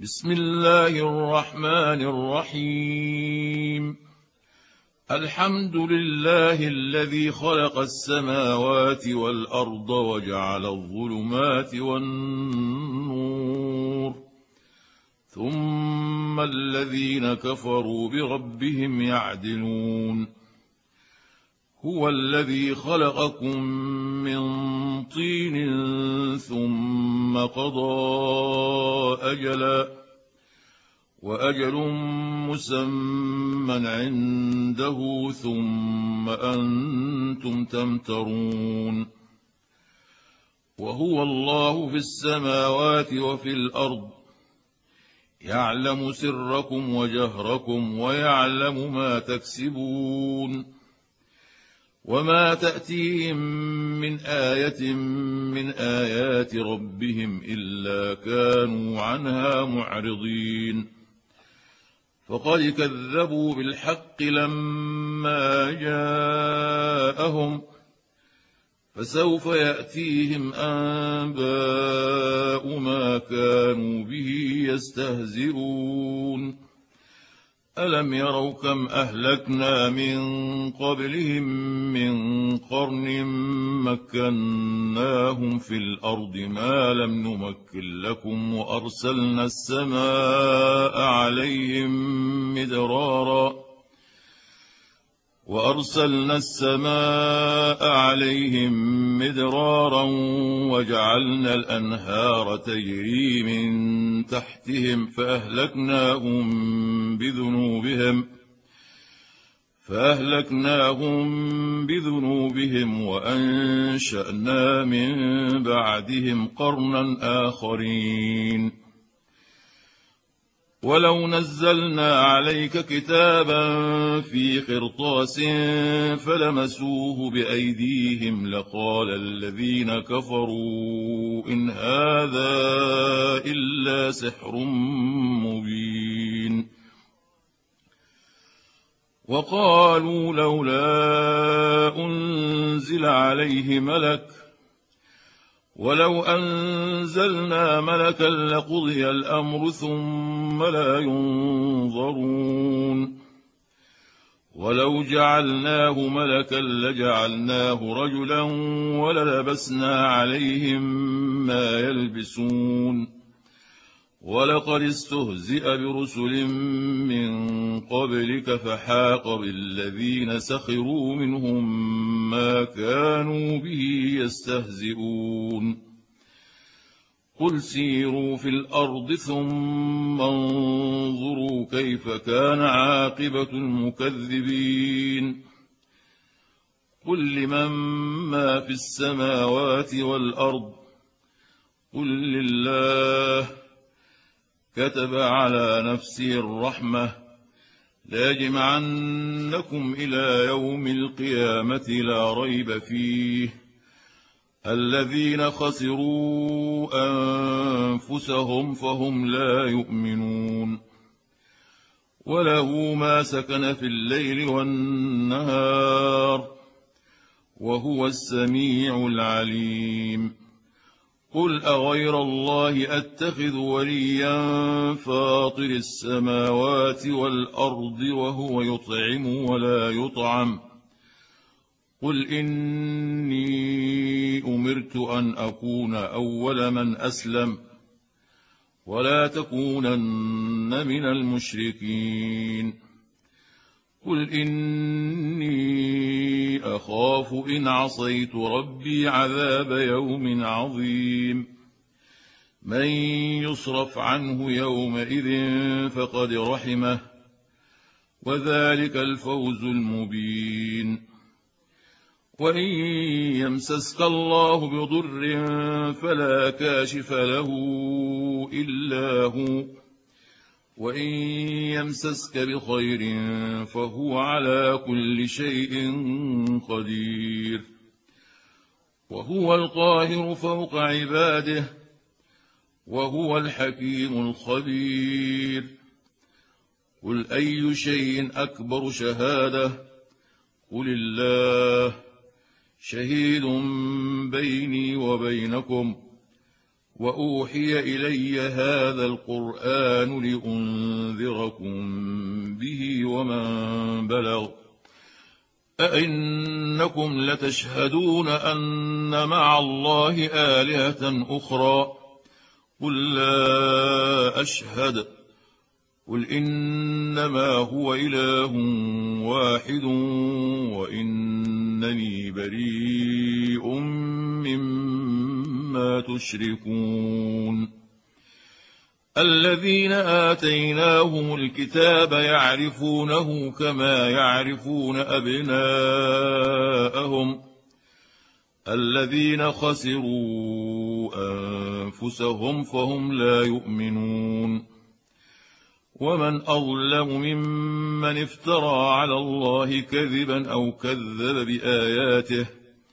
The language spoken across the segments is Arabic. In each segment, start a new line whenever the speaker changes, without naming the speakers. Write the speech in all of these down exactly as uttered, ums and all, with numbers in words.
بسم الله الرحمن الرحيم. الحمد لله الذي خلق السماوات والأرض وجعل الظلمات والنور، ثم الذين كفروا بربهم يعدلون. هو الذي خلقكم من طين ثم قضى أجلا وأجل مسمى عنده ثم أنتم تمترون. وهو الله في السماوات وفي الأرض، يعلم سركم وجهركم ويعلم ما تكسبون. وما تأتيهم من آية من آيات ربهم إلا كانوا عنها معرضين. فقد كذبوا بالحق لما جاءهم، فسوف يأتيهم أنباء ما كانوا به يستهزئون. ألم يروا كم أهلكنا من قبلهم من قرن مكناهم في الأرض ما لم نمكن لكم، وأرسلنا السماء عليهم مدرارا وأرسلنا السماء عليهم مدرارا وجعلنا الأنهار تجري من تحتهم فأهلكناهم بذنوبهم فأهلكناهم بذنوبهم وأنشأنا من بعدهم قرنا آخرين. ولو نزلنا عليك كتابا في قرطاس فلمسوه بأيديهم لقال الذين كفروا إن هذا إلا سحر مبين. وقالوا لولا أنزل عليه ملك، ولو أنزلنا ملكا لقضي الأمر ثم لا ينظرون. ولو جعلناه ملكا لجعلناه رجلا وللبسنا عليهم ما يلبسون. ولقد استهزئ برسل من قبلك فحاق بالذين سخروا منهم ما كانوا به يستهزئون. قل سيروا في الأرض ثم انظروا كيف كان عاقبة المكذبين. قل لمن ما في السماوات والأرض قل لله. كتب على نفسه الرحمة ليجمعنكم إلى يوم القيامة لا ريب فيه. الذين خسروا أنفسهم فهم لا يؤمنون. وله ما سكن في الليل والنهار وهو السميع العليم. قل أغير الله أتخذ وليا فاطر السماوات والأرض وهو يطعم ولا يطعم. قل إني أمرت أن أكون أول من أسلم ولا تكونن من المشركين. قل إني أخاف إن عصيت ربي عذاب يوم عظيم. من يصرف عنه يومئذ فقد رحمه وذلك الفوز المبين. وإن يمسسك الله بضر فلا كاشف له إلا هو، وإن يمسسك بخير فهو على كل شيء قدير. وهو القاهر فوق عباده وهو الحكيم الخبير. قل أي شيء أكبر شهادة قل الله. شهيد بيني وبينكم وأوحي إلي هذا القرآن لأنذركم به ومن بلغ أئنكم لتشهدون أن مع الله آلهة أخرى قل لا أشهد قل إنما هو إله واحد وإنني بريء مما تشركون الذين آتيناهم الكتاب يعرفونه كما يعرفون أبناءهم الذين خسروا أنفسهم فهم لا يؤمنون ومن أظلم ممن افترى على الله كذبا أو كذب بآياته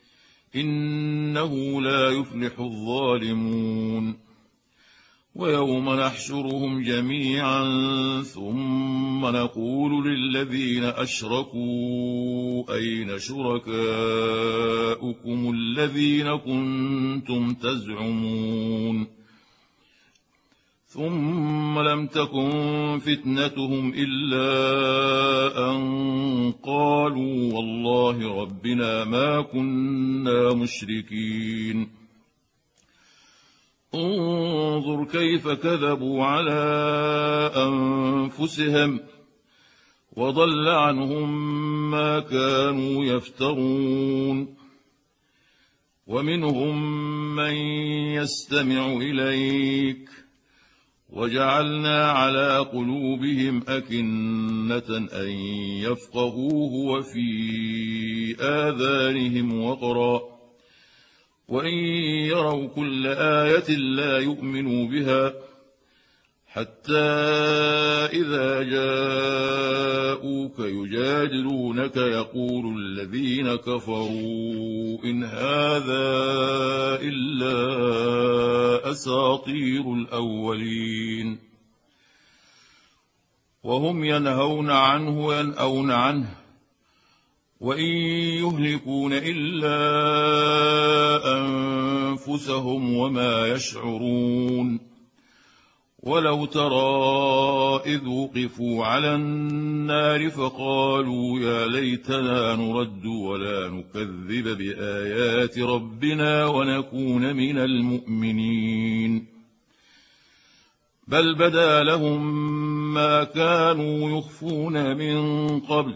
إنه لا يفلح الظالمون ويوم نحشرهم جميعا ثم نقول للذين أشركوا أين شركاؤكم الذين كنتم تزعمون ثم لم تكن فتنتهم إلا أن قالوا والله ربنا ما كنا مشركين انظر كيف كذبوا على أنفسهم وضل عنهم ما كانوا يفترون ومنهم من يستمع إليك وجعلنا على قلوبهم أكنة أن يفقهوه وفي آذانهم وقرا وإن يروا كل آية لا يؤمنوا بها حتى إذا جاءوك يجادلونك يقول الذين كفروا إن هذا إلا أساطير الأولين وهم ينهون عنه وينأون عنه وإن يهلكون إلا أنفسهم وما يشعرون ولو ترى إذ وقفوا على النار فقالوا يا ليتنا نرد ولا نكذب بآيات ربنا ونكون من المؤمنين بل بدا لهم ما كانوا يخفون من قبل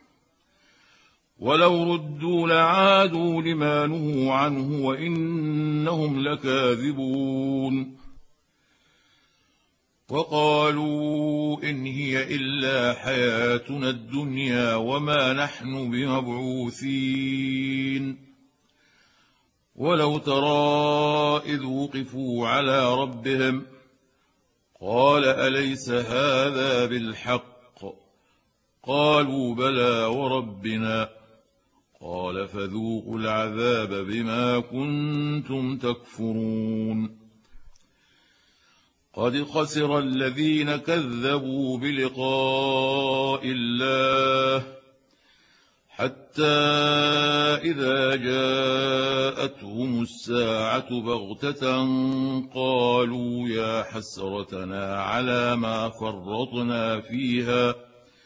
ولو ردوا لعادوا لما نهوا عنه وإنهم لكاذبون وقالوا إن هي إلا حياتنا الدنيا وما نحن بمبعوثين ولو ترى إذ وقفوا على ربهم قال أليس هذا بالحق قالوا بلى وربنا قال فذوقوا العذاب بما كنتم تكفرون قد خسر الذين كذبوا بلقاء الله حتى إذا جاءتهم الساعة بغتة قالوا يا حسرتنا على ما فرطنا فيها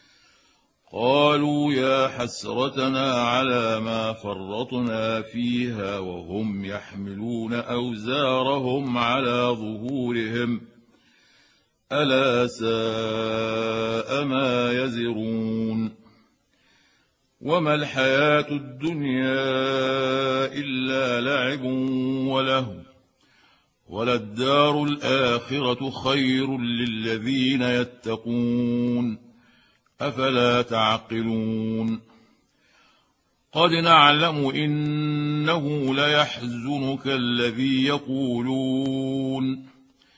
قالوا يا حسرتنا على ما فرطنا فيها وهم يحملون أوزارهم على ظهورهم ألا ساء ما يزرون وما الحياة الدنيا إلا لعب ولهو وللدار الآخرة خير للذين يتقون أفلا تعقلون قد نعلم إنه ليحزنك الذي يقولون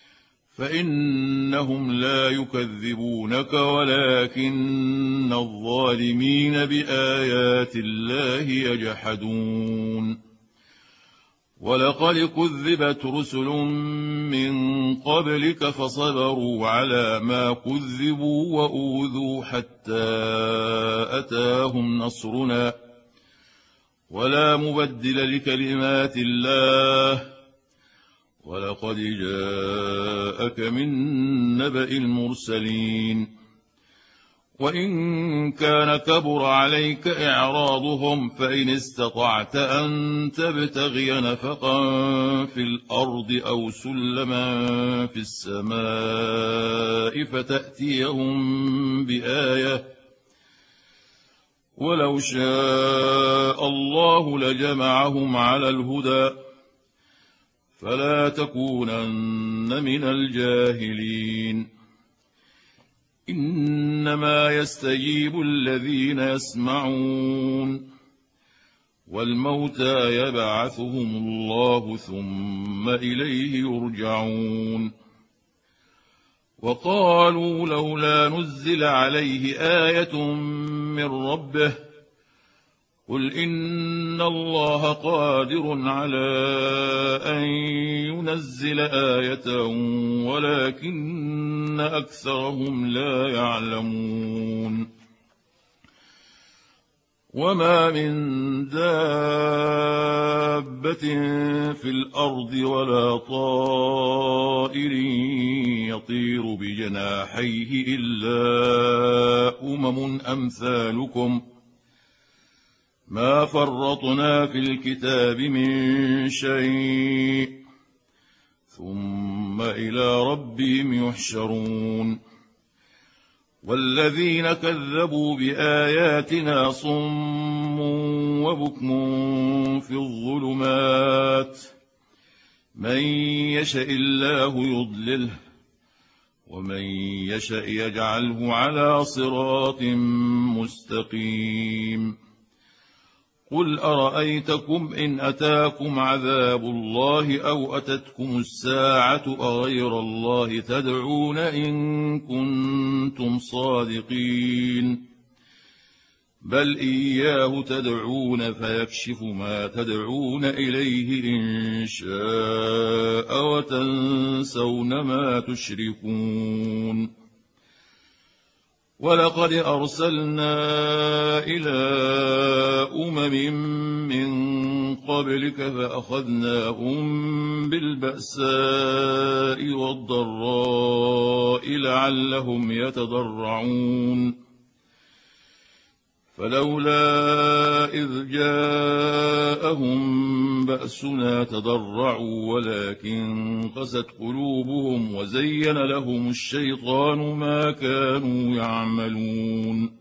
فإنهم لا يكذبونك ولكن الظالمين بآيات الله يجحدون ولقد كذبت رسل من قبلك فصبروا على ما كذبوا وأوذوا حتى أتاهم نصرنا ولا مبدل لكلمات الله ولقد جاءك من نبأ المرسلين وإن كان كبر عليك إعراضهم فإن استطعت أن تبتغي نفقا في الأرض أو سلما في السماء فتأتيهم بآية ولو شاء الله لجمعهم على الهدى فلا تكونن من الجاهلين إنما يستجيب الذين يسمعون والموتى يبعثهم الله ثم إليه يرجعون وقالوا لولا نزل عليه آية من ربه قل إن الله قادر على أن ينزل آية ولكن أكثرهم لا يعلمون وما من دابة في الأرض ولا طائر يطير بجناحيه إلا أمم أمثالكم ما فرطنا في الكتاب من شيء ثم إلى ربهم يحشرون والذين كذبوا بآياتنا صم وبكم في الظلمات من يشاء الله يضلله ومن يشاء يجعله على صراط مستقيم قل أرأيتكم إن أتاكم عذاب الله أو أتتكم الساعة أغير الله تدعون إن كنتم صادقين بل إياه تدعون فيكشف ما تدعون إليه إن شاء وتنسون ما تشركون ولقد أرسلنا إلى أمم من قبلك فأخذناهم بالبأساء والضراء لعلهم يتضرعون فلولا إذ جاءهم بأسنا تضرعوا ولكن قست قلوبهم وزين لهم الشيطان ما كانوا يعملون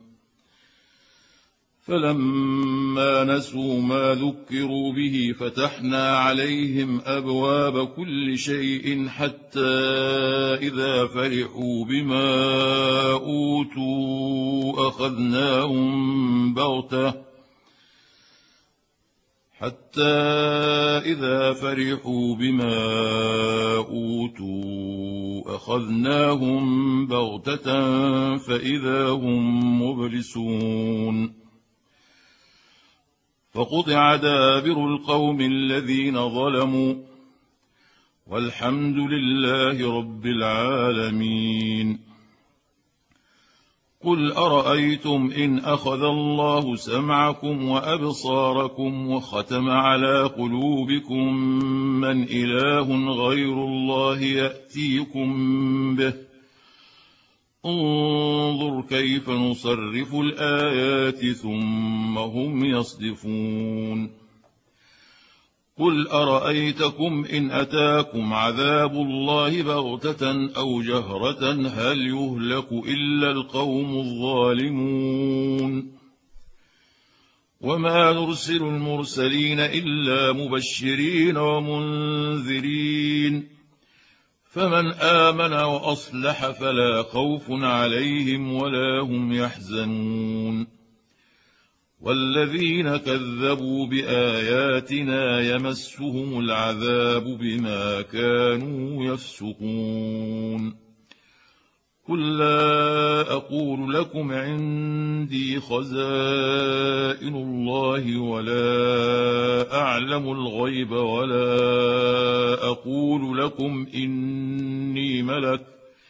فلما نسوا ما ذكروا به فتحنا عليهم أبواب كل شيء حتى إذا فرحوا بما أوتوا أخذناهم بغتة حتى إذا فرحوا بما أوتوا أخذناهم بغتة فإذا هم مبلسون فقطع دابر القوم الذين ظلموا والحمد لله رب العالمين قل أرأيتم إن أخذ الله سمعكم وأبصاركم وختم على قلوبكم من إله غير الله يأتيكم به انظر كيف نصرف الآيات ثم هم يصدفون قل أرأيتكم إن أتاكم عذاب الله بغتة أو جهرة هل يهلك إلا القوم الظالمون وما نرسل المرسلين إلا مبشرين ومنذرين فمن آمن وأصلح فلا خوف عليهم ولا هم يحزنون والذين كذبوا بآياتنا يمسهم العذاب بما كانوا يفسقون قل لا أقول لكم عندي خزائن الله ولا أعلم الغيب ولا أقول لكم إني ملك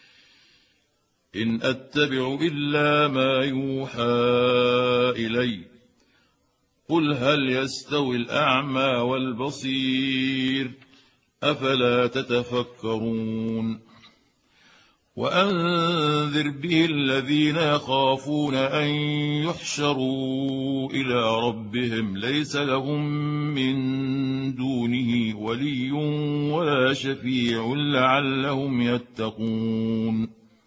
إن أتبع إلا ما يوحى إلي قل هل يستوي الأعمى والبصير أفلا تتفكرون وأنذر به الذين يخافون أن يحشروا إلى ربهم ليس لهم من دونه ولي ولا شفيع لعلهم يتقون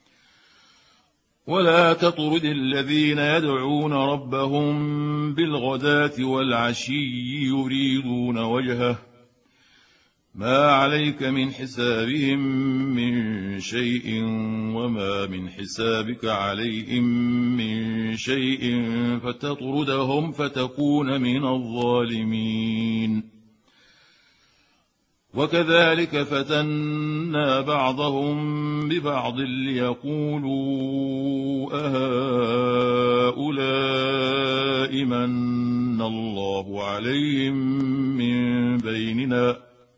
ولا تطرد الذين يدعون ربهم بالغداة والعشي يريدون وجهه ما عليك من حسابهم من شيء وما من حسابك عليهم من شيء فتطردهم فتكون من الظالمين وكذلك فتنا بعضهم ببعض ليقولوا أهؤلاء من الله عليهم من بيننا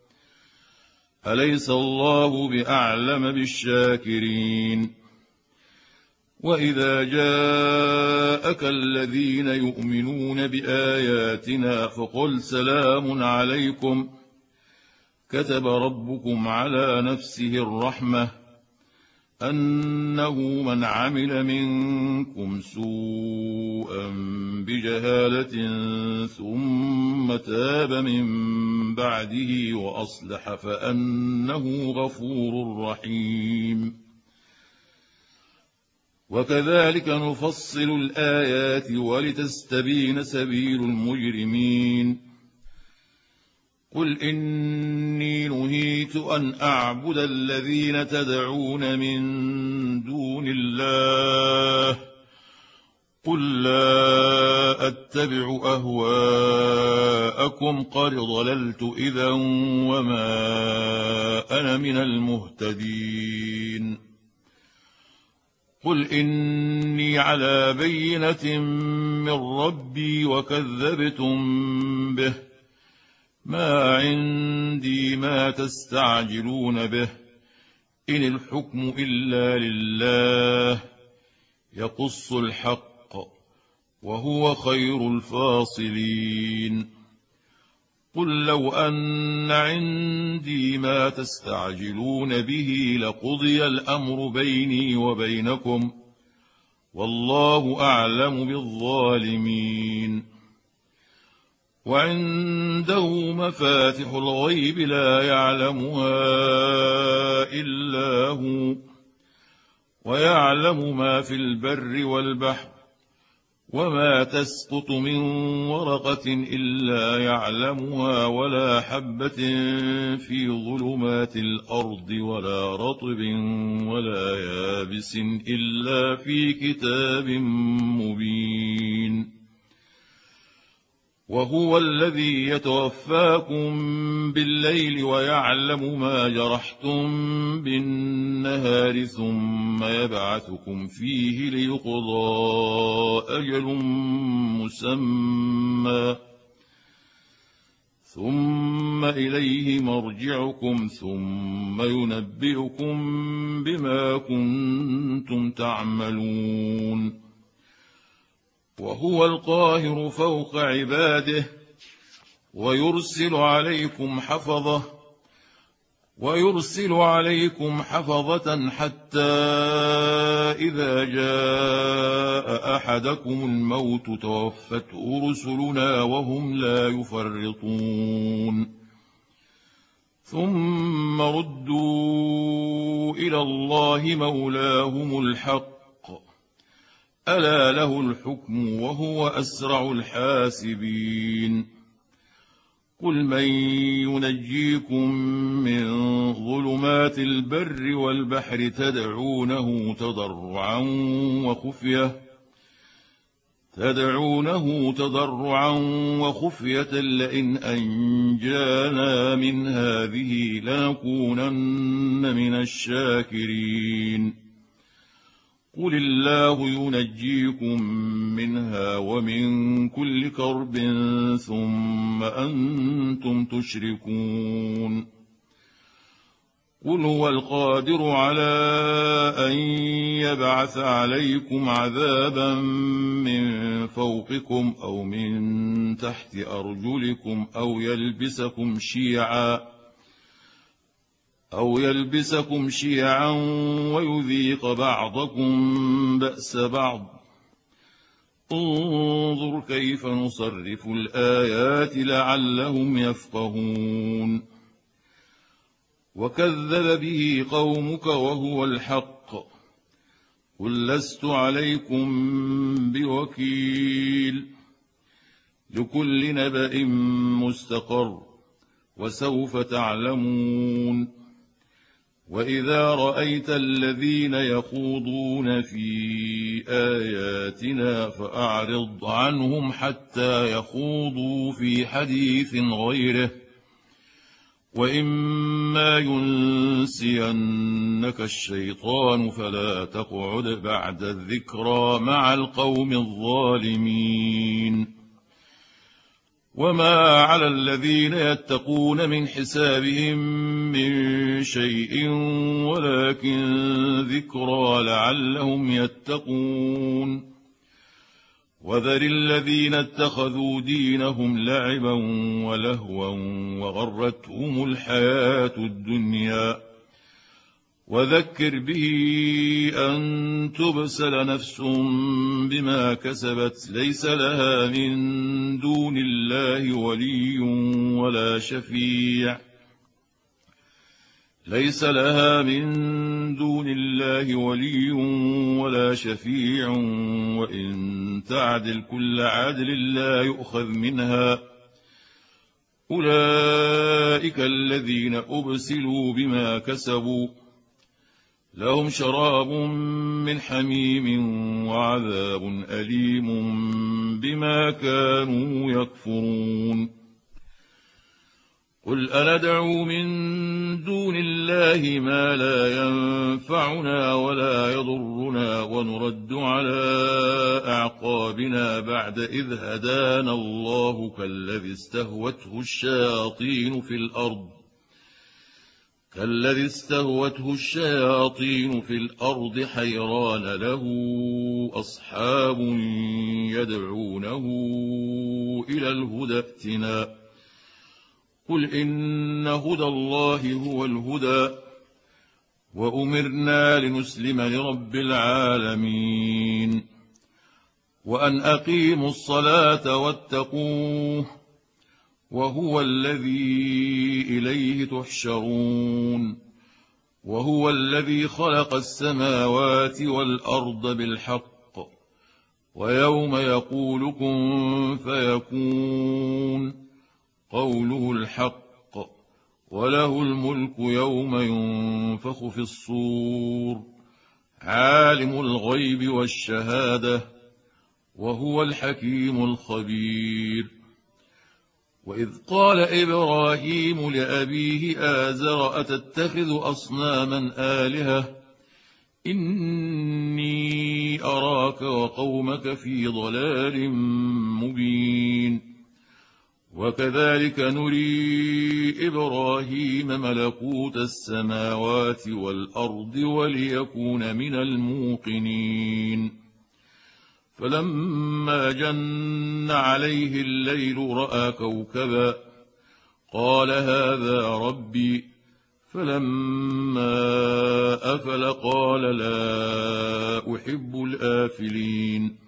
أليس الله بأعلم بالشاكرين وإذا جاءك الذين يؤمنون بآياتنا فقل سلام عليكم كتب ربكم على نفسه الرحمة أنه من عمل منكم سوءا بجهالة ثم تاب من بعده وأصلح فأنه غفور رحيم وكذلك نفصل الآيات ولتستبين سبيل المجرمين قل إني نهيت أن أعبد الذين تدعون من دون الله قل لا أتبع أهواءكم قد ضللت إذا وما أنا من المهتدين قل إني على بينة من ربي وكذبتم به ما عندي ما تستعجلون به إن الحكم إلا لله يقص الحق وهو خير الفاصلين قل لو أن عندي ما تستعجلون به لقضي الأمر بيني وبينكم والله أعلم بالظالمين وعنده مفاتح الغيب لا يعلمها إلا هو ويعلم ما في البر والبحر وما تسقط من ورقة إلا يعلمها ولا حبة في ظلمات الأرض ولا رطب ولا يابس إلا في كتاب مبين وهو الذي يتوفاكم بالليل ويعلم ما جرحتم بالنهار ثم يبعثكم فيه ليقضى أجل مسمى ثم إليه مرجعكم ثم ينبئكم بما كنتم تعملون وهو القاهر فوق عباده ويرسل عليكم حفظة ويرسل عليكم حفظة حتى إذا جاء أحدكم الموت توفته رسلنا وهم لا يفرطون ثم ردوا إلى الله مولاهم الحق ألا له الحكم وهو أسرع الحاسبين قل من ينجيكم من ظلمات البر والبحر تدعونه تضرعا وخفية تدعونه تضرعا وخفية لئن أنجانا من هذه لنكونن من الشاكرين قل الله ينجيكم منها ومن كل كرب ثم أنتم تشركون قل هو القادر على أن يبعث عليكم عذابا من فوقكم أو من تحت أرجلكم أو يلبسكم شيعا أو يلبسكم شيعا ويذيق بعضكم بأس بعض. انظر كيف نصرف الآيات لعلهم يفقهون. وكذب به قومك وهو الحق قل لست عليكم بوكيل. لكل نبأ مستقر وسوف تعلمون. وإذا رأيت الذين يخوضون في آياتنا فأعرض عنهم حتى يخوضوا في حديث غيره. وإما ينسينك الشيطان فلا تقعد بعد الذكرى مع القوم الظالمين. وما على الذين يتقون من حسابهم من شيء ولكن ذكرى لعلهم يتقون. وذر الذين اتخذوا دينهم لعبا ولهوا وغرتهم الحياة الدنيا. وذكر به أن تبسل نفس بما كسبت ليس لها من دون الله ولي ولا شفيع ليس لها من دون الله ولي ولا شفيع وإن تعدل كل عدل لا يؤخذ منها. أولئك الذين أبسلوا بما كسبوا لهم شراب من حميم وعذاب أليم بما كانوا يكفرون. قل أندعو من دون الله ما لا ينفعنا ولا يضرنا ونرد على أعقابنا بعد إذ هدانا الله كالذي استهوته الشياطين في الأرض كالذي استهوته الشياطين في الأرض حيران له أصحاب يدعونه إلى الهدى ائتنا. قل إن هدى الله هو الهدى وأمرنا لنسلم لرب العالمين. وأن أقيموا الصلاة واتقوه وهو الذي إليه تحشرون. وهو الذي خلق السماوات والأرض بالحق ويوم يقول كن فيكون قوله الحق وله الملك يوم ينفخ في الصور عالم الغيب والشهادة وهو الحكيم الخبير. وإذ قال إبراهيم لأبيه آزر أتتخذ أصناما آلهة إني أراك وقومك في ضلال مبين. وكذلك نري إبراهيم ملكوت السماوات والأرض وليكون من الموقنين. فلما جن عليه الليل رأى كوكبا قال هذا ربي فلما أفل قال لا أحب الآفلين.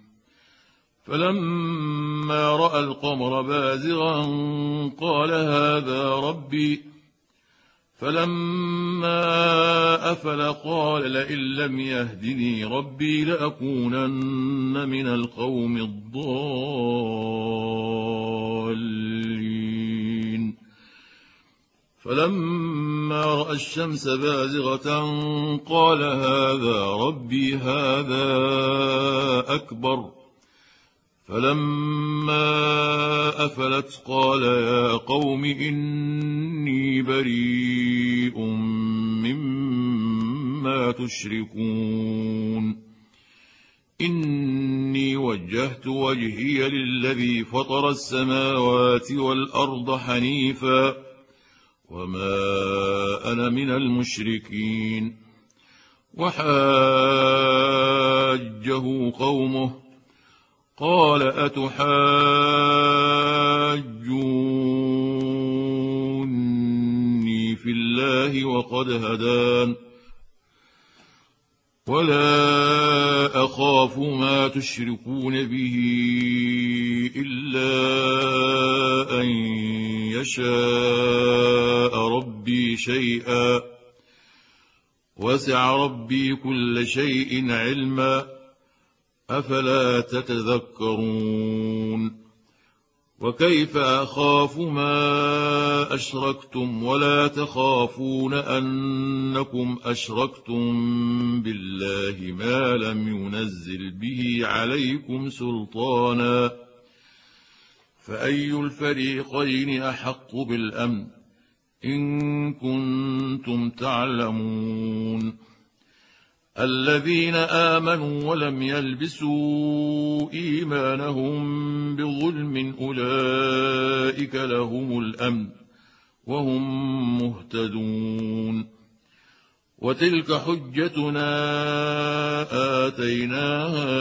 فلما رأى القمر بازغا قال هذا ربي فلما أفل قال لئن لم يهدني ربي لأكونن من القوم الضالين. فلما رأى الشمس بازغة قال هذا ربي هذا أكبر. فلما أفلت قال يا قوم إني بريء مما تشركون. إني وجهت وجهي للذي فطر السماوات والأرض حنيفا وما أنا من المشركين. وحاجه قومه قال أتحاجوني في الله الله وقد هدان ولا أخاف ما تشركون به إلا أن يشاء ربي شيئا وسع ربي كل شيء علما أفلا تتذكرون وكيف أخاف ما أشركتم ولا تخافون أنكم أشركتم بالله ما لم ينزل به عليكم سلطانا فأي الفريقين أحق بالأمن إن كنتم تعلمون الذين آمنوا ولم يلبسوا إيمانهم بظلم أولئك لهم الأمن وهم مهتدون وتلك حجتنا آتيناها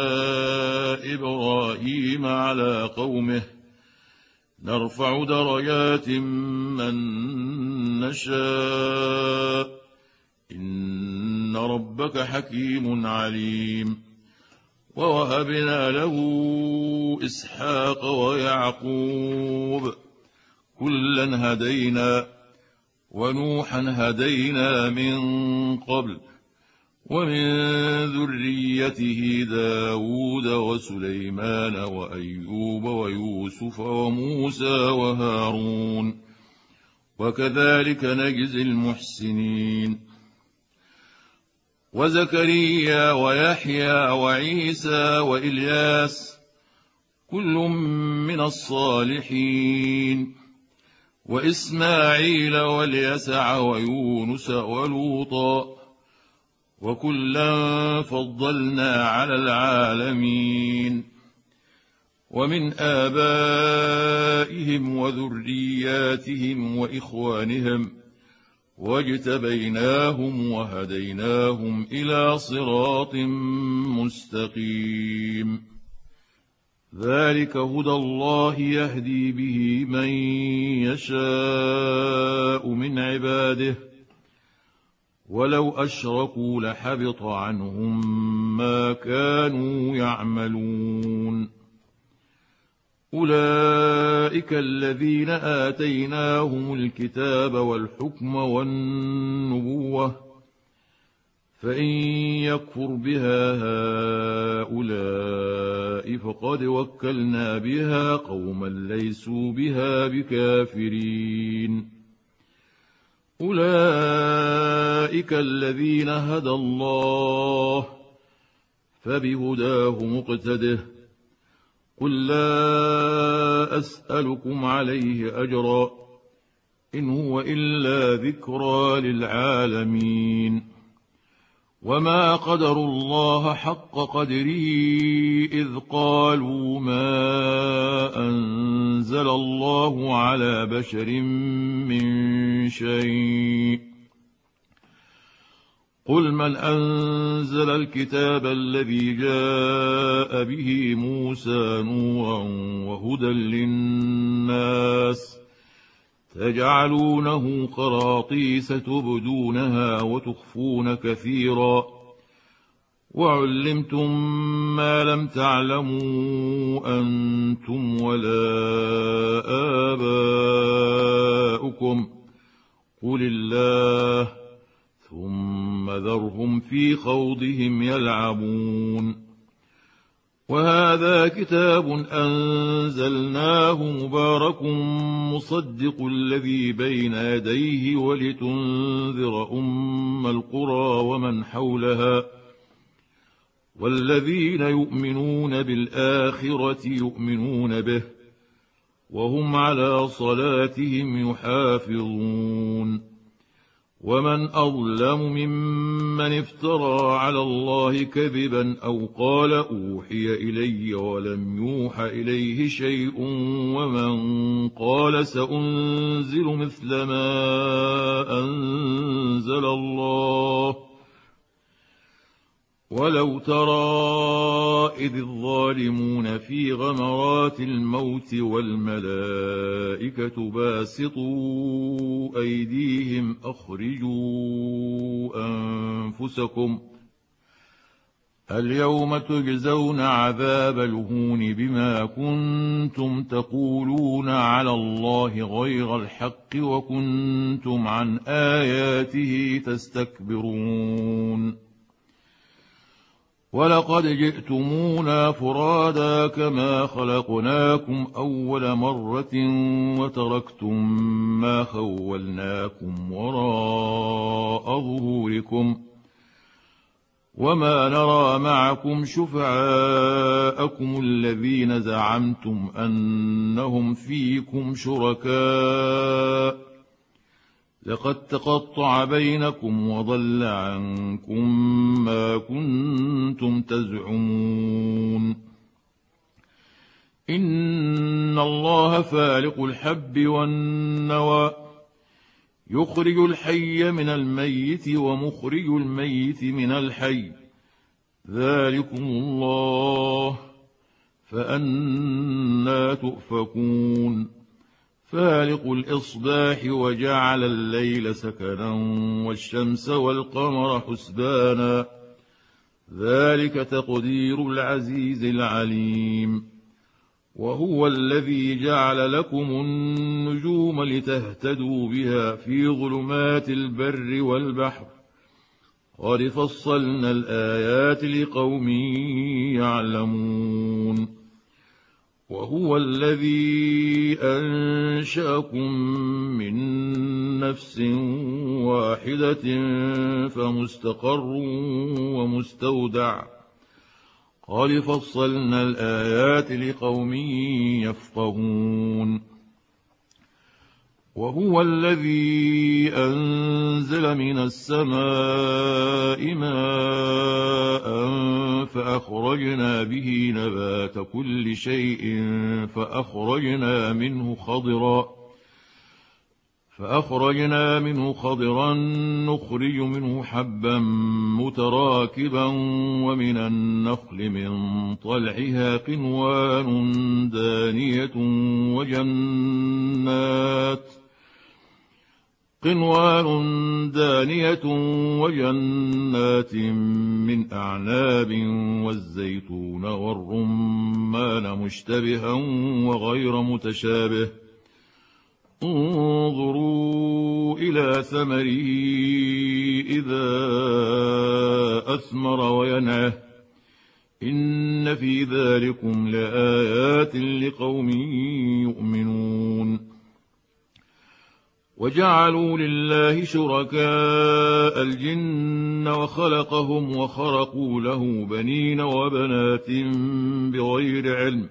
إبراهيم على قومه نرفع درجات من نشاء إن ربك حكيم عليم ووهبنا له إسحاق ويعقوب كلا هدينا ونوحا هدينا من قبل ومن ذريته داود وسليمان وأيوب ويوسف وموسى وهارون وكذلك نجزي المحسنين وزكريا ويحيى وعيسى وإلياس كل من الصالحين وإسماعيل واليسع ويونس ولوطا وكلا فضلنا على العالمين ومن آبائهم وذرياتهم وإخوانهم واجتبيناهم وهديناهم إلى صراط مستقيم ذلك هدى الله يهدي به من يشاء من عباده ولو أشركوا لحبط عنهم ما كانوا يعملون أولئك الذين آتيناهم الكتاب والحكم والنبوة فإن يكفر بها هؤلاء فقد وكلنا بها قوما ليسوا بها بكافرين أولئك الذين هدى الله فبهداه مقتده قل لا أسألكم عليه أجرا إن هو إلا ذكرى للعالمين وما قدروا الله حق قدره إذ قالوا ما أنزل الله على بشر من شيء قل من أنزل الكتاب الذي جاء به موسى نورا وهدى للناس تجعلونه قراطيس تبدونها وتخفون كثيرا وعلمتم ما لم تعلموا أنتم ولا آباؤكم قل الله ثم ذرهم في خوضهم يلعبون وهذا كتاب أنزلناه مبارك مصدق الذي بين يديه ولتنذر أم القرى ومن حولها والذين يؤمنون بالآخرة يؤمنون به وهم على صلاتهم يحافظون ومن أظلم ممن افترى على الله كذبا أو قال أوحي إلي ولم يوح إليه شيء ومن قال سأنزل مثل ما أنزل الله ولو ترى ترى إذ الظالمون في غمرات الموت والملائكة باسطوا أيديهم أخرجوا أنفسكم اليوم تجزون عذاب الهون بما كنتم تقولون على الله غير الحق وكنتم عن آياته تستكبرون ولقد جئتمونا فرادا كما خلقناكم أول مرة وتركتم ما خولناكم وراء ظهوركم وما نرى معكم شفعاءكم الذين زعمتم أنهم فيكم شركاء لقد تقطع بينكم وضل عنكم ما كنتم تزعمون إن الله فالق الحب والنوى يخرج الحي من الميت ومخرج الميت من الحي ذلكم الله فأنى تؤفكون فالق الإصباح وجعل الليل سكنا والشمس والقمر حسبانا ذلك تقدير العزيز العليم وهو الذي جعل لكم النجوم لتهتدوا بها في ظلمات البر والبحر قد فصلنا الآيات لقوم يعلمون وهو الذي أنشأكم من نفس واحدة فمستقر ومستودع قد فصلنا الآيات لقوم يفقهون وهو الذي أنزل من السماء ماء فأخرجنا به نبات كل شيء فأخرجنا منه خضرا فأخرجنا منه خضرا نخرج منه حبا متراكبا ومن النخل من طلعها قنوان دانية وجنات قنوان دانية وجنات من أعناب والزيتون والرمان مشتبها وغير متشابه انظروا إلى ثمره إذا أثمر وينعه إن في ذلكم لآيات لقوم يؤمنون وجعلوا لله شركاء الجن وخلقهم وخرقوا له بنين وبنات بغير علم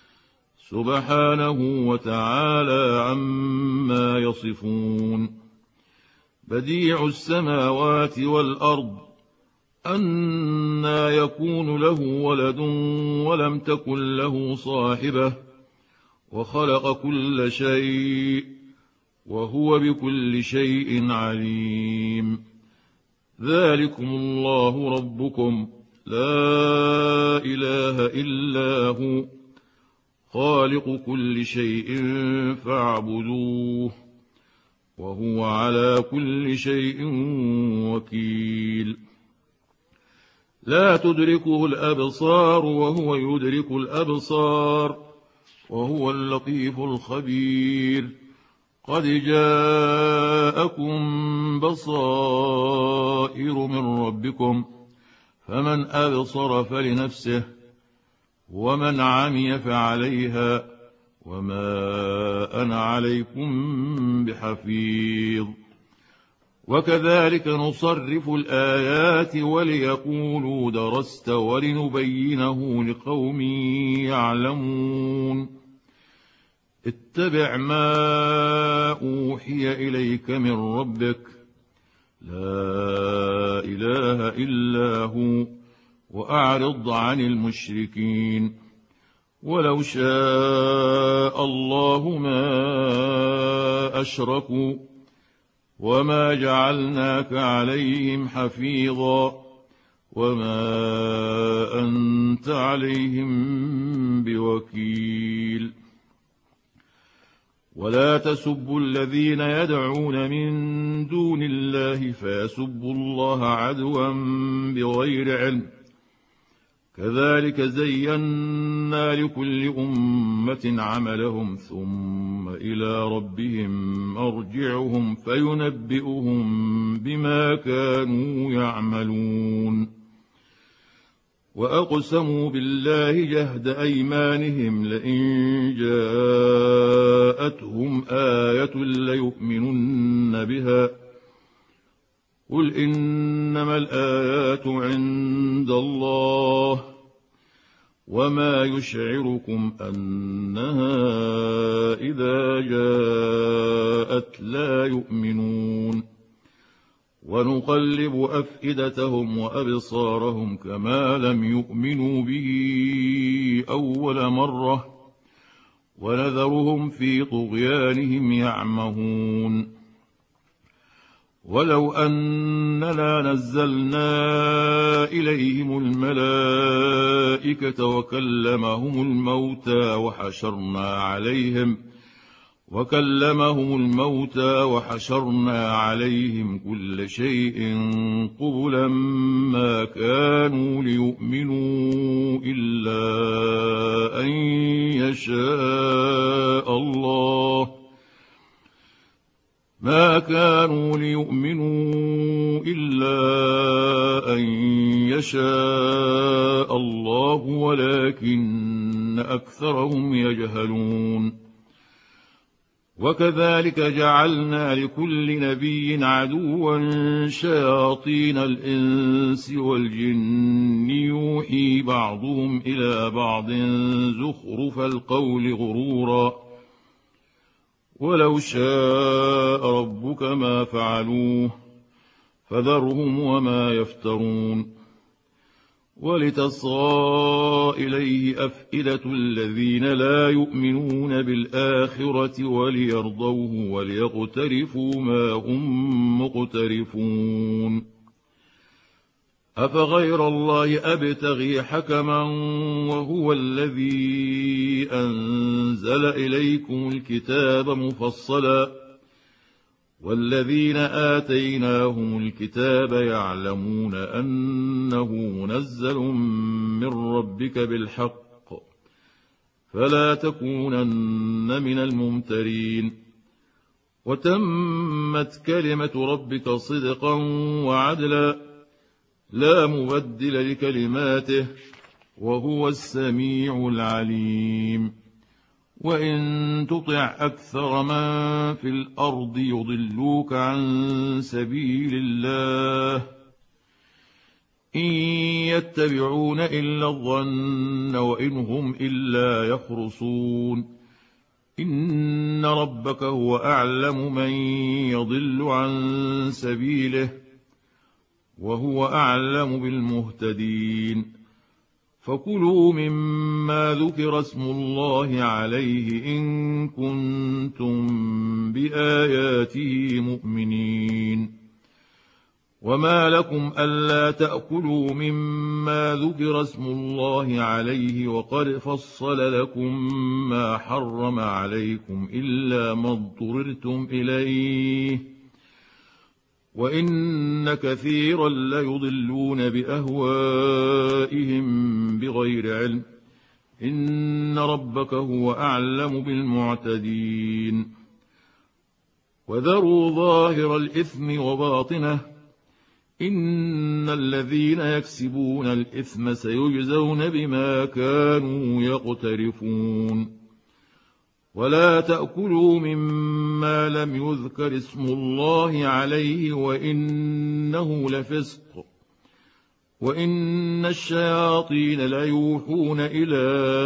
سبحانه وتعالى عما يصفون بديع السماوات والأرض أنى يكون له ولد ولم تكن له صاحبة وخلق كل شيء وهو بكل شيء عليم ذلكم الله ربكم لا إله إلا هو خالق كل شيء فاعبدوه وهو على كل شيء وكيل لا تدركه الأبصار وهو يدرك الأبصار وهو اللطيف الخبير قد جاءكم بصائر من ربكم فمن أبصر فلنفسه ومن عمي فعليها وما أنا عليكم بحفيظ وكذلك نصرف الآيات وليقولوا درست ولنبينه لقوم يعلمون اتبع ما أوحي إليك من ربك لا إله إلا هو وأعرض عن المشركين ولو شاء الله ما أشركوا وما جعلناك عليهم حفيظا وما أنت عليهم بوكيل. ولا تسبوا الذين يدعون من دون الله فيسبوا الله عدوا بغير علم، كذلك زينا لكل أمة عملهم ثم إلى ربهم مرجعهم فينبئهم بما كانوا يعملون. وأقسموا بالله جهد أيمانهم لئن جاءتهم آية ليؤمنن بها، قل إنما الآيات عند الله وما يشعركم أنها إذا جاءت لا يؤمنون. ونقلب أفئدتهم وأبصارهم كما لم يؤمنوا به أول مرة ونذرهم في طغيانهم يعمهون. ولو أننا نزلنا إليهم الملائكة وكلمهم الموتى وحشرنا عليهم وكلمهم الموتى وحشرنا عليهم كل شيء قبلا ما كانوا ليؤمنوا إلا أن يشاء الله ما كانوا ليؤمنوا إلا أن يشاء الله ولكن أكثرهم يجهلون. وكذلك جعلنا لكل نبي عدوا شياطين الإنس والجن يوحي بعضهم إلى بعض زخرف القول غرورا، ولو شاء ربك ما فعلوه فذرهم وما يفترون. ولتصغى إليه أفئدة الذين لا يؤمنون بالآخرة وليرضوه وليقترفوا ما هم مقترفون. أفغير الله أبتغي حكما وهو الذي أنزل إليكم الكتاب مفصلا والذين آتيناهم الكتاب يعلمون أنه منزل من ربك بالحق فلا تكونن من الممترين. وتمت كلمة ربك صدقا وعدلا لا مبدل لكلماته وهو السميع العليم. وإن تطع أكثر من في الأرض يضلوك عن سبيل الله إن يتبعون إلا الظن وإن هم إلا يخرصون. إن ربك هو أعلم من يضل عن سبيله وهو أعلم بالمهتدين. فكلوا مما ذكر اسم الله عليه إن كنتم بآياته مؤمنين. وما لكم ألا تأكلوا مما ذكر اسم الله عليه وقد فصل لكم ما حرم عليكم إلا ما اضطررتم إليه وإن كثيرا ليضلون بأهوائهم بغير علم إن ربك هو أعلم بالمعتدين. وذروا ظاهر الإثم وباطنه إن الذين يكسبون الإثم سيجزون بما كانوا يقترفون. ولا تأكلوا مما لم يذكر اسم الله عليه وإنه لفسق وإن الشياطين ليوحون إلى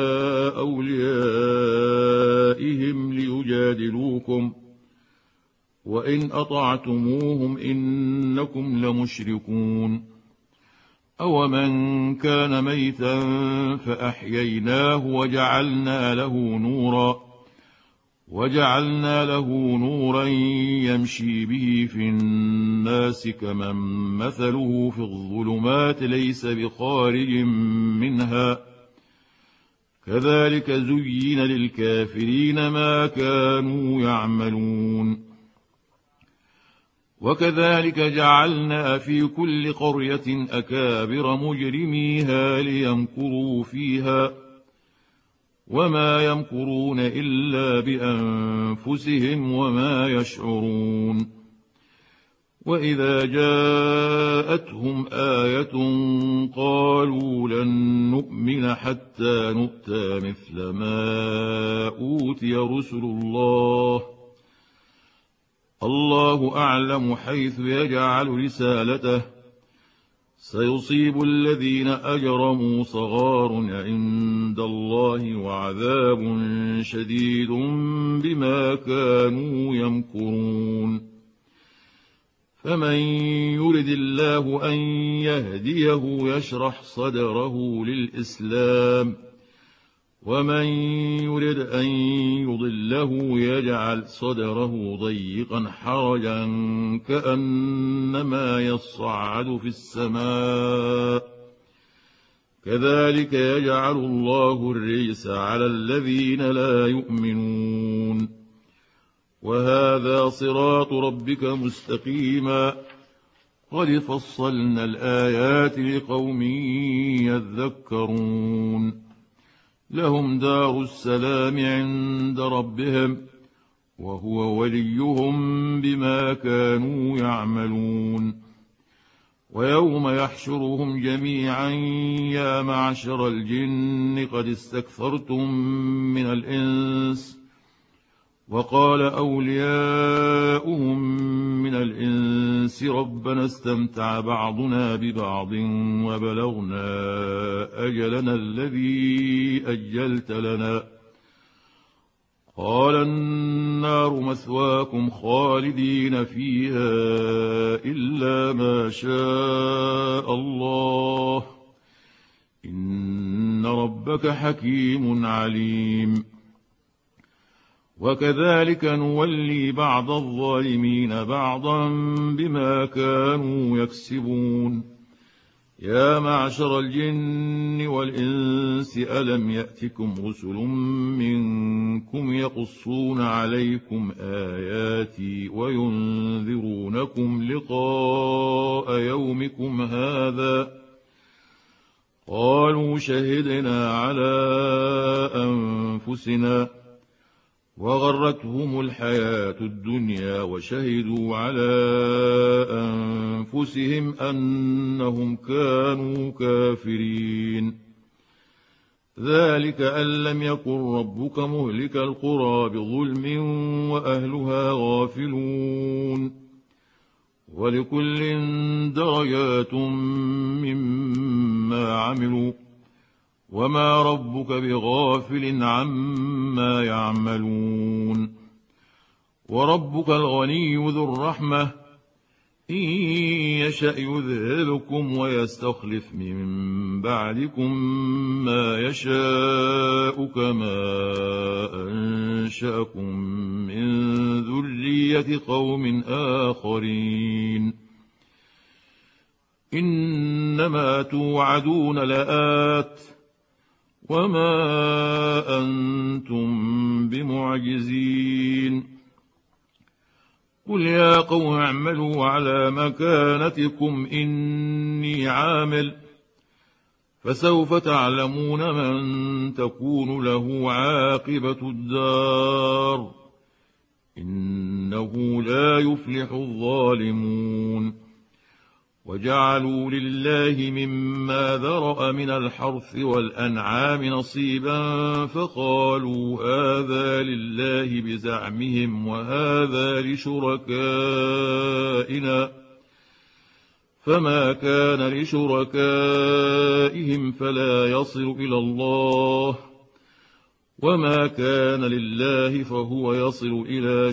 أوليائهم ليجادلوكم وإن أطعتموهم إنكم لمشركون. أومن كان ميتا فأحييناه وجعلنا له نورا وجعلنا له نورا يمشي به في الناس كمن مثله في الظلمات ليس بخارج منها كذلك زين للكافرين ما كانوا يعملون وكذلك جعلنا في كل قرية أكابر مجرميها ليمكروا فيها وما يمكرون إلا بأنفسهم وما يشعرون وإذا جاءتهم آية قالوا لن نؤمن حتى نؤتى مثل ما أوتي رسل الله الله أعلم حيث يجعل رسالته سيصيب الذين أجرموا صغار عند الله وعذاب شديد بما كانوا يمكرون فمن يرد الله أن يهديه يشرح صدره للإسلام ومن يرد أن يضله يجعل صدره ضيقا حرجا كأنما يصعد في السماء كذلك يجعل الله الرجس على الذين لا يؤمنون وهذا صراط ربك مستقيما قد فصلنا الآيات لقوم يذكرون لهم دار السلام عند ربهم وهو وليهم بما كانوا يعملون ويوم يحشرهم جميعا يا معشر الجن قد استكثرتم من الإنس وقال أولياؤهم من الإنس ربنا استمتع بعضنا ببعض وبلغنا أجلنا الذي أجلت لنا قال النار مثواكم خالدين فيها إلا ما شاء الله إن ربك حكيم عليم وكذلك نولي بعض الظالمين بعضا بما كانوا يكسبون يا معشر الجن والإنس ألم يأتكم رسل منكم يقصون عليكم آياتي وينذرونكم لقاء يومكم هذا قالوا شهدنا على أنفسنا وغرتهم الحياة الدنيا وشهدوا على أنفسهم أنهم كانوا كافرين ذلك أن لم يكن ربك مهلك القرى بظلم وأهلها غافلون ولكل درجات مما عملوا وما ربك بغافل عما يعملون وربك الغني ذو الرحمة إن يشأ يذهبكم ويستخلف من بعدكم ما يشاء كما أنشأكم من ذرية قوم آخرين إنما توعدون لآت وما أنتم بمعجزين قل يا قوم اعملوا على مكانتكم إني عامل فسوف تعلمون من تكون له عاقبة الدار إنه لا يفلح الظالمون وجعلوا لله مما ذرأ من الحرث والأنعام نصيبا فقالوا هذا لله بزعمهم وهذا لشركائنا فما كان لشركائهم فلا يصل إلى الله وما كان لله فهو يصل إلى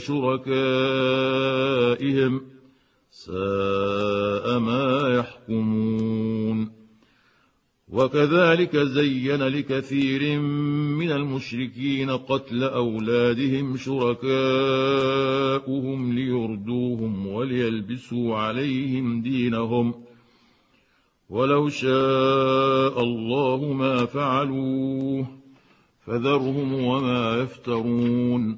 شركائهم ساء ما يحكمون وكذلك زين لكثير من المشركين قتل أولادهم شركاؤهم ليردوهم وليلبسوا عليهم دينهم ولو شاء الله ما فعلوه فذرهم وما يفترون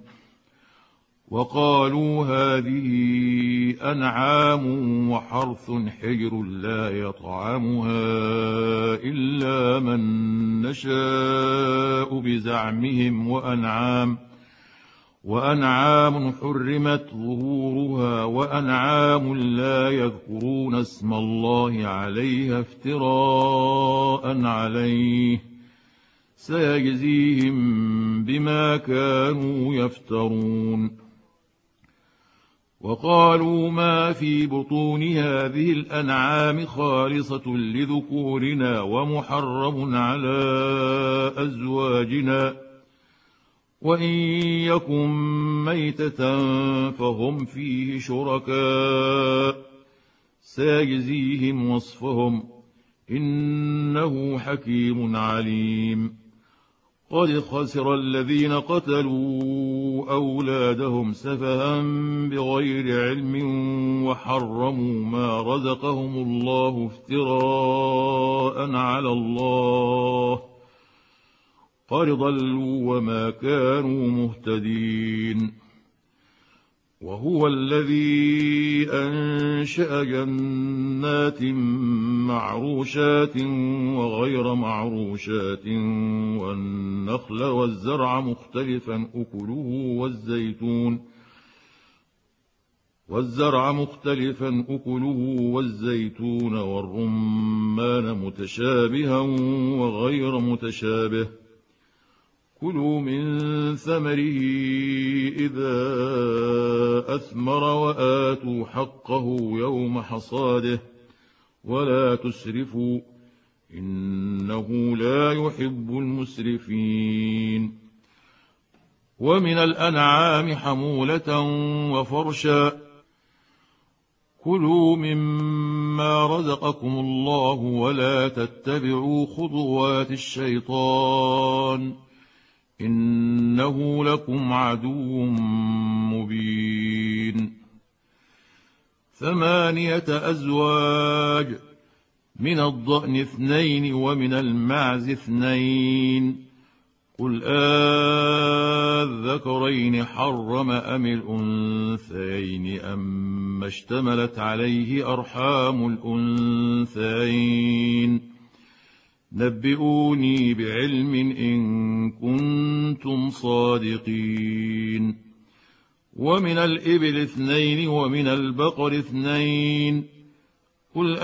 وقالوا هذه أنعام وحرث حجر لا يطعمها إلا من نشاء بزعمهم وأنعام وأنعام حرمت ظهورها وأنعام لا يذكرون اسم الله عليها افتراء عليه سيجزيهم بما كانوا يفترون وقالوا ما في بطون هذه الأنعام خالصة لذكورنا ومحرم على أزواجنا وإن يكن ميتة فهم فيه شركاء سيجزيهم وصفهم إنه حكيم عليم قد خسر الذين قتلوا أولادهم سفها بغير علم وحرموا ما رزقهم الله افتراء على الله قد ضلوا وما كانوا مهتدين وهو الذي أنشأ جنات معروشات وغير معروشات والنخل والزرع مختلفا أكله والزيتون والزرع مختلفا أكله والزيتون والرمان متشابها وغير متشابه كلوا من ثمره إذا أثمر وآتوا حقه يوم حصاده ولا تسرفوا إنه لا يحب المسرفين ومن الأنعام حمولة وفرشا كلوا مما رزقكم الله ولا تتبعوا خطوات الشيطان إنه لكم عدو مبين ثمانية أزواج من الضأن اثنين ومن المعز اثنين قل آذكرين حرم أم الأنثيين أم اشتملت عليه أرحام الأنثيين نبئوني بعلم إن كنتم صادقين ومن الإبل اثنين ومن البقر اثنين قل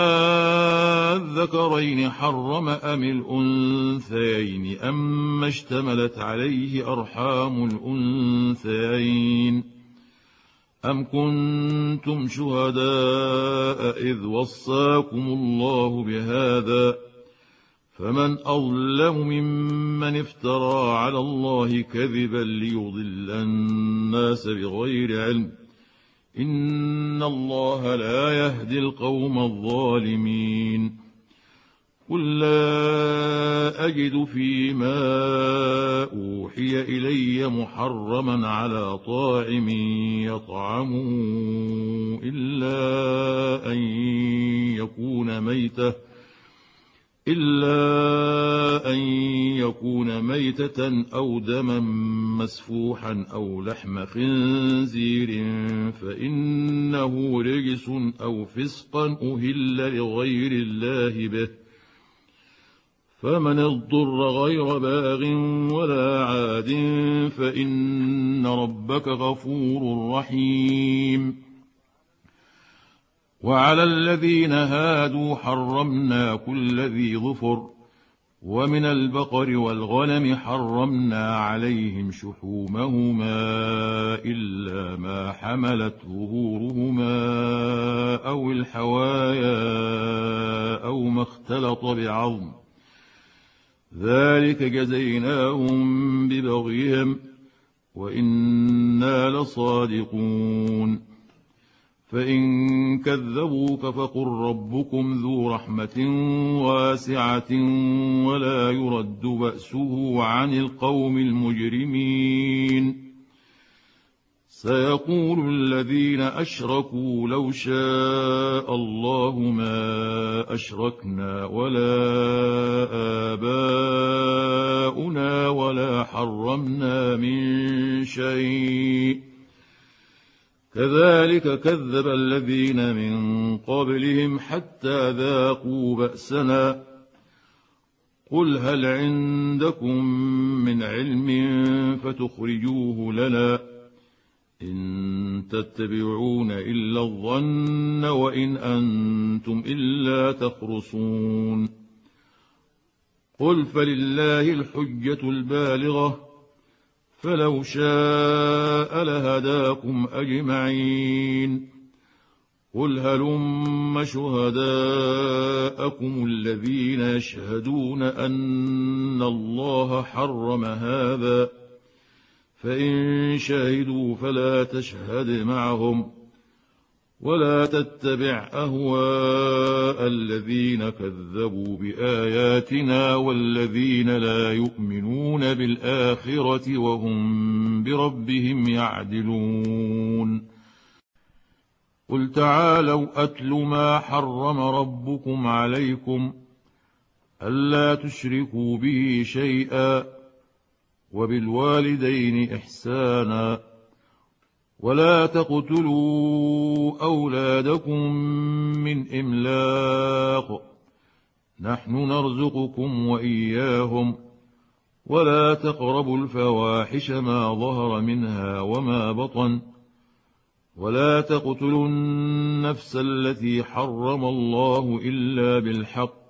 آذكرين حرم أم الأنثيين أم اشتملت عليه أرحام الأنثيين أم كنتم شهداء إذ وصاكم الله بهذا فمن أظلم ممن افترى على الله كذبا ليضل الناس بغير علم إن الله لا يهدي القوم الظالمين قل لا أجد فيما أوحي إلي محرما على طاعم يطعمه إلا أن يكون ميتة إلا أن يكون ميتة أو دما مسفوحا أو لحم خنزير فإنه رجس أو فسقا أهل لغير الله به فمن اضطر غير باغ ولا عاد فإن ربك غفور رحيم وعلى الذين هادوا حرمنا كل ذي ظفر ومن البقر والغنم حرمنا عليهم شحومهما إلا ما حملت ظهورهما أو الحوايا أو ما اختلط بعظم ذلك جزيناهم ببغيهم وإنا لصادقون فإن كذبوك فقل ربكم ذو رحمة واسعة ولا يرد بأسه عن القوم المجرمين. سيقول الذين أشركوا لو شاء الله ما أشركنا ولا آباؤنا ولا حرمنا من شيء كذلك كذب الذين من قبلهم حتى ذاقوا بأسنا. قل هل عندكم من علم فتخرجوه لنا إن تتبعون إلا الظن وإن أنتم إلا تخرصون. قل فلله الحجة البالغة فلو شاء لهداكم أجمعين. قل هلم شهداءكم الذين يشهدون أن الله حرم هذا فإن شهدوا فلا تشهد معهم ولا تتبع أهواء الذين كذبوا بآياتنا والذين لا يؤمنون بالآخرة وهم بربهم يعدلون. قل تعالوا أتل ما حرم ربكم عليكم ألا تشركوا به شيئا وبالوالدين إحسانا ولا تقتلوا أولادكم من إملاق نحن نرزقكم وإياهم ولا تقربوا الفواحش ما ظهر منها وما بطن ولا تقتلوا النفس التي حرم الله إلا بالحق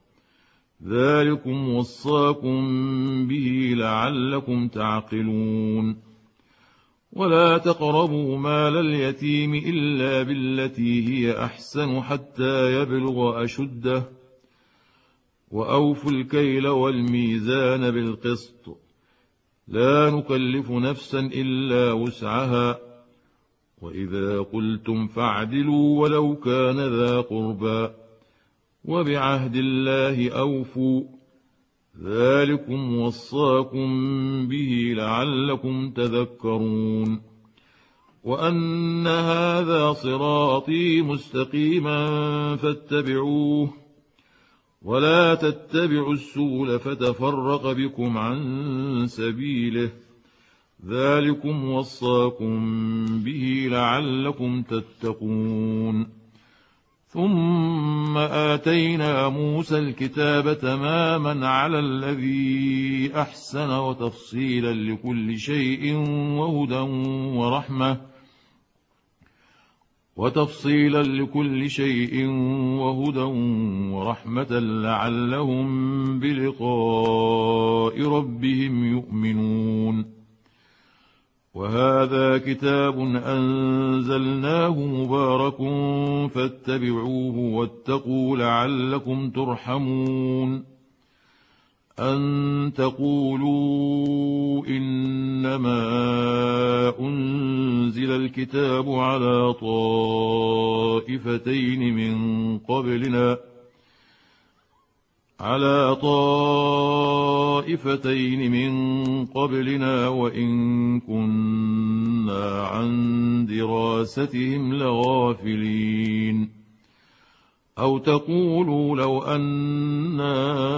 ذلكم وصاكم به لعلكم تعقلون. ولا تقربوا مال اليتيم إلا بالتي هي أحسن حتى يبلغ أشده وأوفوا الكيل والميزان بالقسط لا نكلف نفسا إلا وسعها وإذا قلتم فاعدلوا ولو كان ذا قربى وبعهد الله أوفوا ذلكم وصاكم به لعلكم تذكرون. وأن هذا صراطي مستقيما فاتبعوه ولا تتبعوا السبل فتفرق بكم عن سبيله ذلكم وصاكم به لعلكم تتقون. ثم آتينا موسى الكتاب تماما على الذي أحسن وتفصيلا لكل شيء وهدى ورحمة وتفصيلا لكل شيء وهدى ورحمة لعلهم بلقاء ربهم يؤمنون. وهذا كتاب أنزلناه مبارك فاتبعوه واتقوا لعلكم ترحمون. أن تقولوا إنما أنزل الكتاب على طائفتين من قبلنا على طائفتين من قبلنا وإن كنا عن دراستهم لغافلين. أو تقولوا لو أنا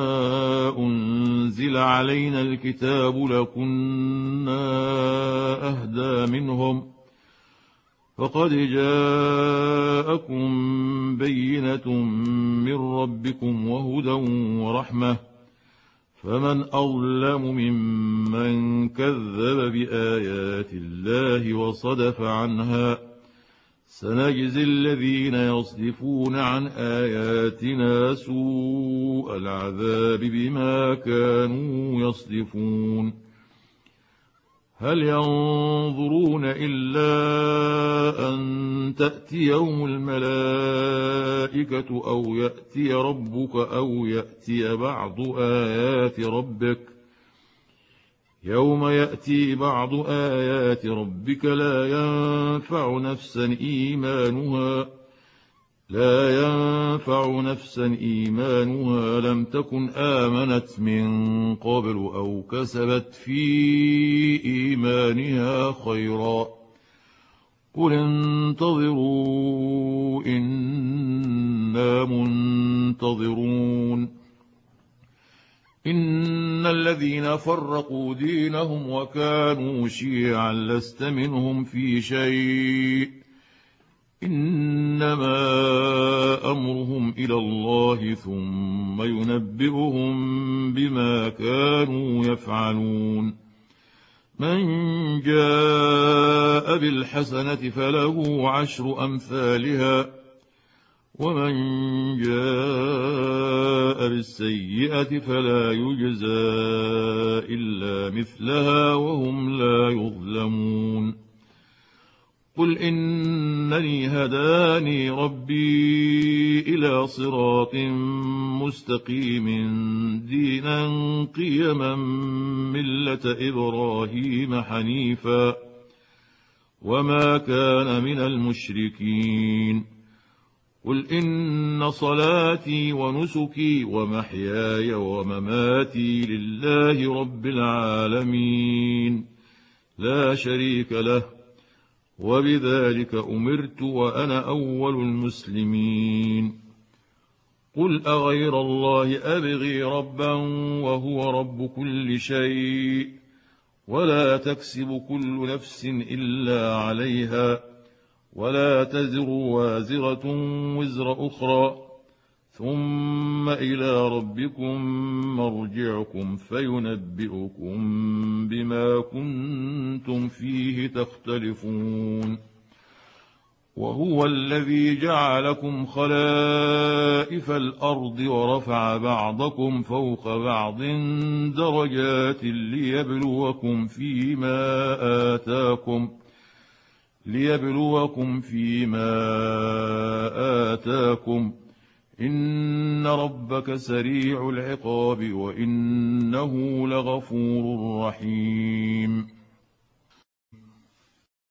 أنزل علينا الكتاب لكنا أهدى منهم فقد جاءكم بينة من ربكم وهدى ورحمة فمن أظلم ممن كذب بآيات الله وصدف عنها سنجزي الذين يصدفون عن آياتنا سوء العذاب بما كانوا يصدفون. هل ينظرون إلا أن تأتيهم الملائكة أو يأتي ربك أو يأتي بعض آيات ربك يوم يأتي بعض آيات ربك لا ينفع نفسا إيمانها لا ينفع نفسا إيمانها لم تكن آمنت من قبل أو كسبت في إيمانها خيرا قل انتظروا إنا منتظرون إن الذين فرقوا دينهم وكانوا شيعا لست منهم في شيء إنما أمرهم إلى الله ثم ينبئهم بما كانوا يفعلون من جاء بالحسنة فله عشر أمثالها ومن جاء بالسيئة فلا يجزى إلا مثلها وهم لا يظلمون قل إنني هداني ربي إلى صراط مستقيم دينا قيما ملة إبراهيم حنيفا وما كان من المشركين قل إن صلاتي ونسكي ومحياي ومماتي لله رب العالمين لا شريك له وبذلك أمرت وأنا أول المسلمين قل أغير الله أبغي ربا وهو رب كل شيء ولا تكسب كل نفس إلا عليها ولا تزر وازرة وزر أخرى ثم إلى ربكم مرجعكم فينبئكم بما كنتم فيه تختلفون وهو الذي جعلكم خلائف الأرض ورفع بعضكم فوق بعض درجات ليبلوكم فيما آتاكم ليبلوكم فيما آتاكم إن ربك سريع العقاب وإنه لغفور رحيم